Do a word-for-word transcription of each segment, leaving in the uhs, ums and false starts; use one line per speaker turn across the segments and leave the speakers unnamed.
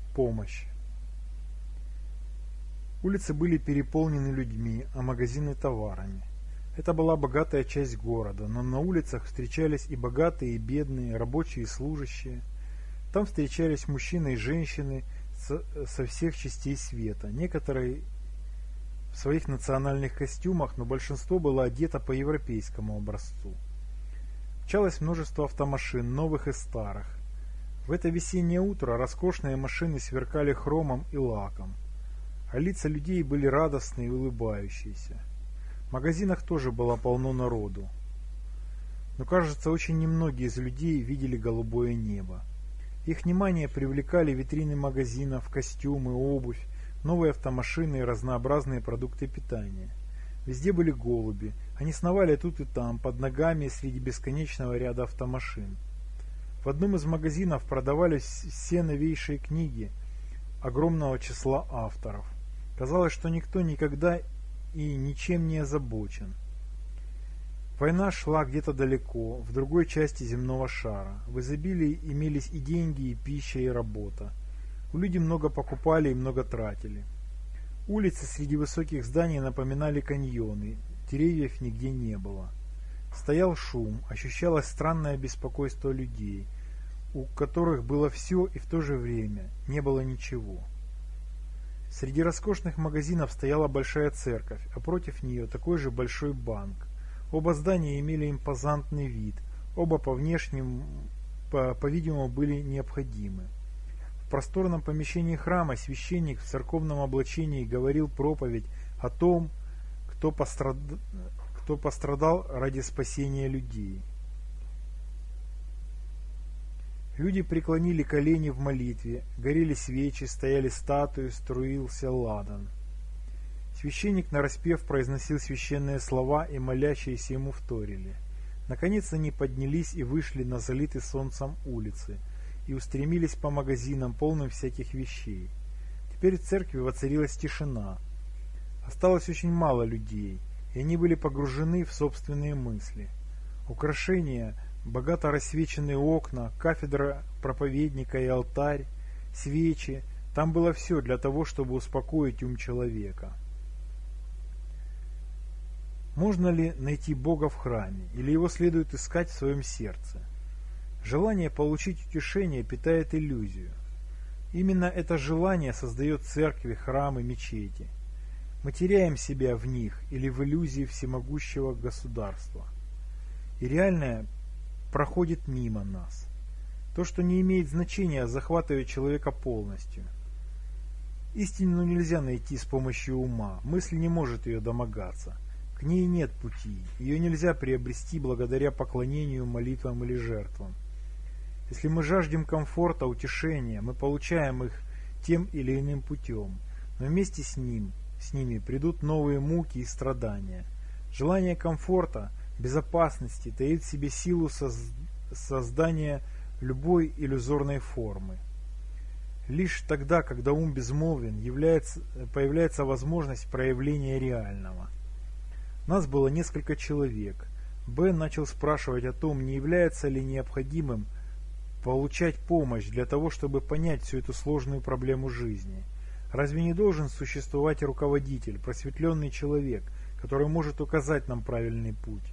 Помощь. Улицы были переполнены людьми, а магазины товарами. Это была богатая часть города, но на улицах встречались и богатые, и бедные, рабочие и служащие. Там встречались мужчины и женщины со, со всех частей света. Некоторые в своих национальных костюмах, но большинство было одето по европейскому образцу. Мчалось множество автомашин, новых и старых. В это весеннее утро роскошные машины сверкали хромом и лаком, а лица людей были радостные и улыбающиеся. В магазинах тоже было полно народу. Но, кажется, очень немногие из людей видели голубое небо. Их внимание привлекали витрины магазинов, костюмы, обувь, новые автомашины и разнообразные продукты питания. Везде были голуби. Они сновали тут и там, под ногами среди бесконечного ряда автомашин. В одном из магазинов продавались все новейшие книги огромного числа авторов. Казалось, что никто никогда и ничем не озабочен. Война шла где-то далеко, в другой части земного шара. В изобилии имелись и деньги, и пища, и работа. Люди много покупали и много тратили. Улицы среди высоких зданий напоминали каньоны, деревьев нигде не было. Стоял шум, ощущалось странное беспокойство людей, у которых было все и в то же время не было ничего. Среди роскошных магазинов стояла большая церковь, а против нее такой же большой банк. Оба здания имели импозантный вид, оба по внешнему, по, по-видимому, были необходимы. В просторном помещении храма священник в церковном облачении говорил проповедь о том, кто, пострад... кто пострадал ради спасения людей. Люди преклонили колени в молитве, горели свечи, стояли статуи, струился ладан. Священник нараспев произносил священные слова, и молящиеся ему вторили. Наконец они поднялись и вышли на залитые солнцем улицы и устремились по магазинам, полным всяких вещей. Теперь в церкви воцарилась тишина. Осталось очень мало людей, и они были погружены в собственные мысли. Украшения, богато рассвеченные окна, кафедра проповедника и алтарь, свечи – там было все для того, чтобы успокоить ум человека. Можно ли найти Бога в храме, или его следует искать в своем сердце? Желание получить утешение питает иллюзию. Именно это желание создает церкви, храмы, мечети. Мы теряем себя в них или в иллюзии всемогущего государства. И реальное проходит мимо нас. То, что не имеет значения, захватывает человека полностью. Истину нельзя найти с помощью ума, мысль не может ее домогаться. К ней нет пути, ее нельзя приобрести благодаря поклонению, молитвам или жертвам. Если мы жаждем комфорта, утешения, мы получаем их тем или иным путем, но вместе с ним, с ними придут новые муки и страдания. Желание комфорта, безопасности таит в себе силу соз... создания любой иллюзорной формы. Лишь тогда, когда ум безмолвен, является, появляется возможность проявления реального. Нас было несколько человек. Б начал спрашивать о том, не является ли необходимым получать помощь для того, чтобы понять всю эту сложную проблему жизни. Разве не должен существовать руководитель, просветленный человек, который может указать нам правильный путь?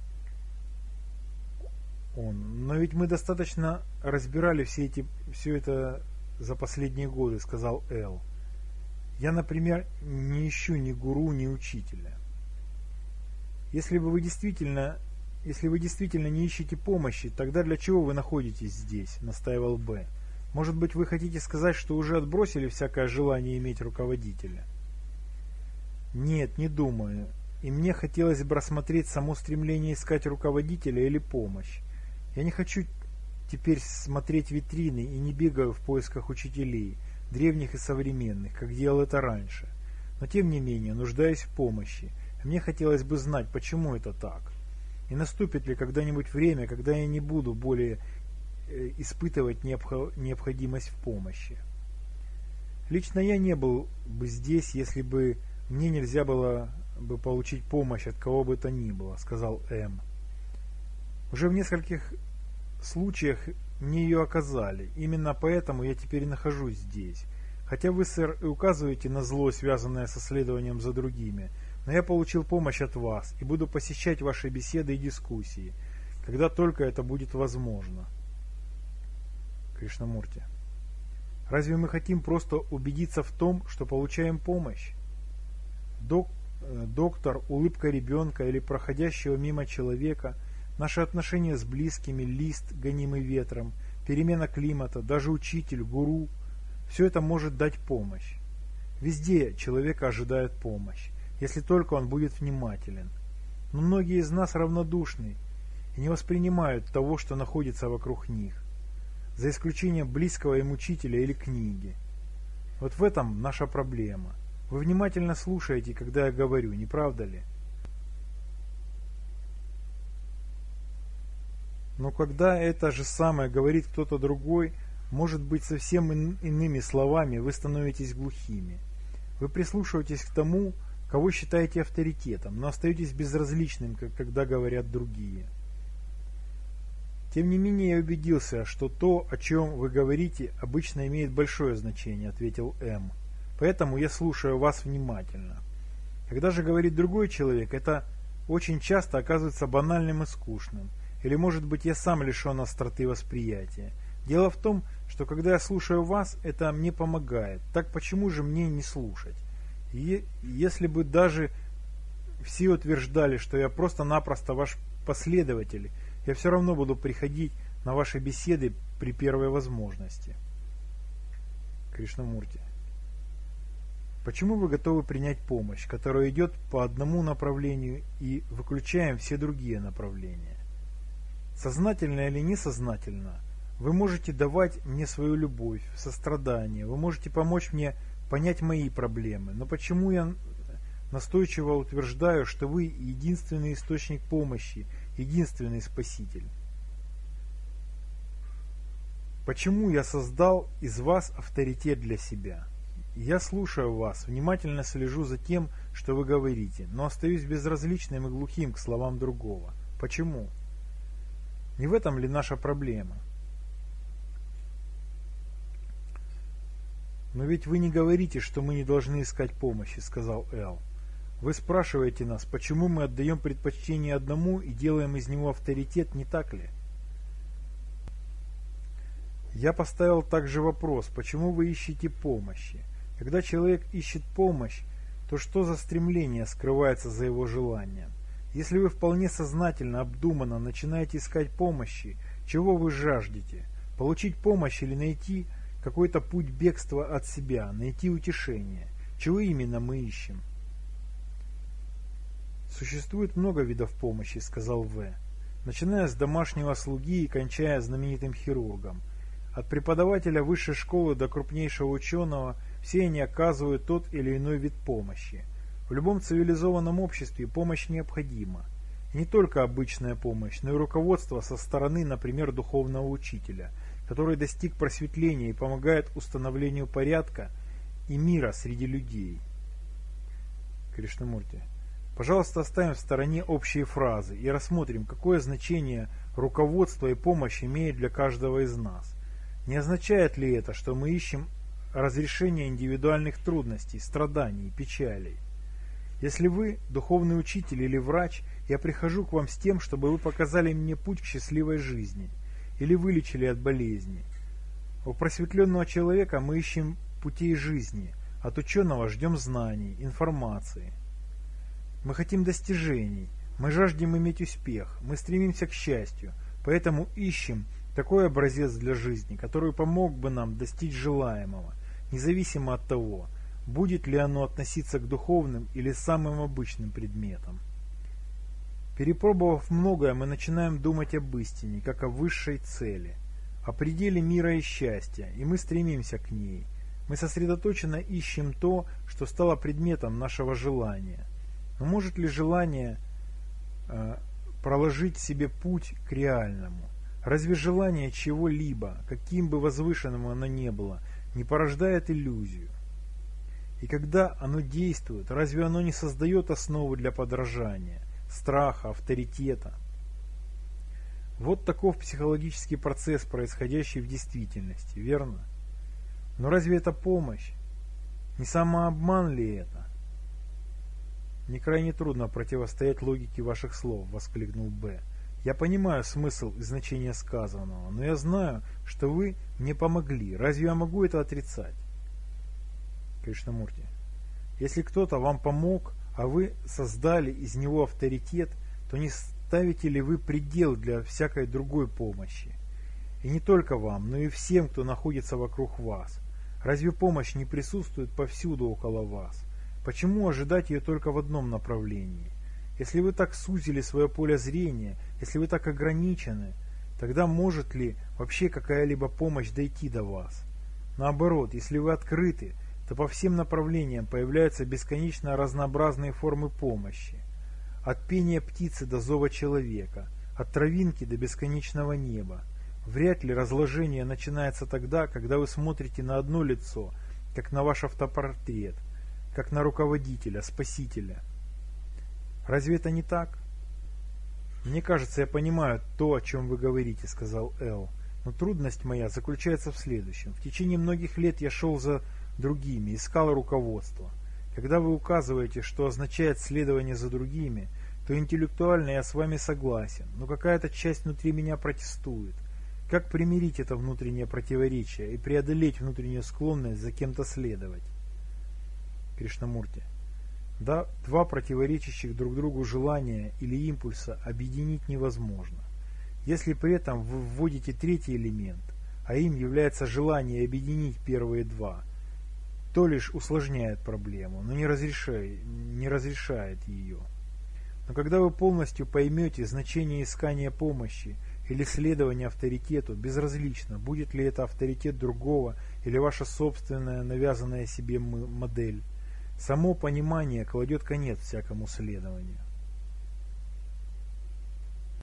Он. Но ведь мы достаточно разбирали все, эти, все это за последние годы, сказал Эл. Я, например, не ищу ни гуру, ни учителя. Если бы вы действительно, если вы действительно не ищете помощи, тогда для чего вы находитесь здесь, настаивал Б. Может быть, вы хотите сказать, что уже отбросили всякое желание иметь руководителя? Нет, не думаю. И мне хотелось бы рассмотреть само стремление искать руководителя или помощь. Я не хочу теперь смотреть витрины и не бегаю в поисках учителей, древних и современных, как делал это раньше. Но тем не менее, нуждаюсь в помощи. Мне хотелось бы знать, почему это так. И наступит ли когда-нибудь время, когда я не буду более испытывать необходимость в помощи. Лично я не был бы здесь, если бы мне нельзя было бы получить помощь от кого бы то ни было, сказал М. Уже в нескольких случаях мне ее оказали. Именно поэтому я теперь нахожусь здесь. Хотя вы, сэр, и указываете на зло, связанное со следованием за другими, но я получил помощь от вас и буду посещать ваши беседы и дискуссии, когда только это будет возможно. Кришнамурти. Разве мы хотим просто убедиться в том, что получаем помощь? Док, э, доктор, улыбка ребенка или проходящего мимо человека, наши отношения с близкими, лист, гонимый ветром, перемена климата, даже учитель, гуру – все это может дать помощь. Везде человека ожидает помощь, если только он будет внимателен. Но многие из нас равнодушны и не воспринимают того, что находится вокруг них, за исключением близкого им учителя или книги. Вот в этом наша проблема. Вы внимательно слушаете, когда я говорю, не правда ли? Но когда это же самое говорит кто-то другой, может быть, совсем иными словами, вы становитесь глухими. Вы прислушиваетесь к тому, кого считаете авторитетом, но остаетесь безразличным, как когда говорят другие. Тем не менее, я убедился, что то, о чем вы говорите, обычно имеет большое значение, ответил М. Поэтому я слушаю вас внимательно. Когда же говорит другой человек, это очень часто оказывается банальным и скучным. Или, может быть, я сам лишен остроты восприятия. Дело в том, что когда я слушаю вас, это мне помогает. Так почему же мне не слушать? И если бы даже все утверждали, что я просто-напросто ваш последователь, я все равно буду приходить на ваши беседы при первой возможности. Кришнамурти. Почему вы готовы принять помощь, которая идет по одному направлению и выключаем все другие направления? Сознательно или несознательно, вы можете давать мне свою любовь, сострадание, вы можете помочь мне понять мои проблемы, но почему я настойчиво утверждаю, что вы единственный источник помощи, единственный спаситель? Почему я создал из вас авторитет для себя? Я слушаю вас, внимательно слежу за тем, что вы говорите, но остаюсь безразличным и глухим к словам другого. Почему? Не в этом ли наша проблема? Но ведь вы не говорите, что мы не должны искать помощи, сказал Эл. Вы спрашиваете нас, почему мы отдаем предпочтение одному и делаем из него авторитет, не так ли? Я поставил также вопрос, почему вы ищете помощи? Когда человек ищет помощь, то что за стремление скрывается за его желанием? Если вы вполне сознательно, обдуманно начинаете искать помощи, чего вы жаждете? Получить помощь или найти какой-то путь бегства от себя, найти утешение? Чего именно мы ищем? Существует много видов помощи, сказал В. Начиная с домашнего слуги и кончая знаменитым хирургом. От преподавателя высшей школы до крупнейшего ученого все они оказывают тот или иной вид помощи. В любом цивилизованном обществе помощь необходима. И не только обычная помощь, но и руководство со стороны, например, духовного учителя, который достиг просветления и помогает установлению порядка и мира среди людей. Кришнамурти. Пожалуйста, оставим в стороне общие фразы и рассмотрим, какое значение руководство и помощь имеют для каждого из нас. Не означает ли это, что мы ищем разрешение индивидуальных трудностей, страданий, печалей? Если вы духовный учитель или врач, я прихожу к вам с тем, чтобы вы показали мне путь к счастливой жизни или вылечили от болезни. У просветленного человека мы ищем путей жизни, от ученого ждем знаний, информации. Мы хотим достижений, мы жаждем иметь успех, мы стремимся к счастью, поэтому ищем такой образец для жизни, который помог бы нам достичь желаемого, независимо от того, будет ли оно относиться к духовным или самым обычным предметам. Перепробовав многое, мы начинаем думать об истине, как о высшей цели, о пределе мира и счастья, и мы стремимся к ней. Мы сосредоточенно ищем то, что стало предметом нашего желания. Но может ли желание э, проложить себе путь к реальному? Разве желание чего-либо, каким бы возвышенным оно ни было, не порождает иллюзию? И когда оно действует, разве оно не создает основу для подражания, страха, авторитета? Вот таков психологический процесс, происходящий в действительности, верно? Но разве это помощь? Не самообман ли это? «Мне крайне трудно противостоять логике ваших слов», — воскликнул Б. «Я понимаю смысл и значение сказанного, но я знаю, что вы мне помогли. Разве я могу это отрицать?» Кришнамурти: «Если кто-то вам помог, а вы создали из него авторитет, то не ставите ли вы предел для всякой другой помощи? И не только вам, но и всем, кто находится вокруг вас. Разве помощь не присутствует повсюду около вас? Почему ожидать ее только в одном направлении? Если вы так сузили свое поле зрения, если вы так ограничены, тогда может ли вообще какая-либо помощь дойти до вас? Наоборот, если вы открыты, то по всем направлениям появляются бесконечно разнообразные формы помощи. От пения птицы до зова человека, от травинки до бесконечного неба. Вряд ли разложение начинается тогда, когда вы смотрите на одно лицо, как на ваш автопортрет, как на руководителя, спасителя. Разве это не так?» «Мне кажется, я понимаю то, о чем вы говорите», — сказал Эл. «Но трудность моя заключается в следующем. В течение многих лет я шел за другими, искал руководство. Когда вы указываете, что означает следование за другими, то интеллектуально я с вами согласен, но какая-то часть внутри меня протестует. Как примирить это внутреннее противоречие и преодолеть внутреннюю склонность за кем-то следовать?» Кришнамурти: «Да, два противоречащих друг другу желания или импульса объединить невозможно. Если при этом вы вводите третий элемент, а им является желание объединить первые два, то лишь усложняет проблему, но не разрешает, не разрешает ее. Но когда вы полностью поймете значение искания помощи или следования авторитету, безразлично, будет ли это авторитет другого или ваша собственная навязанная себе модель, само понимание кладет конец всякому следованию.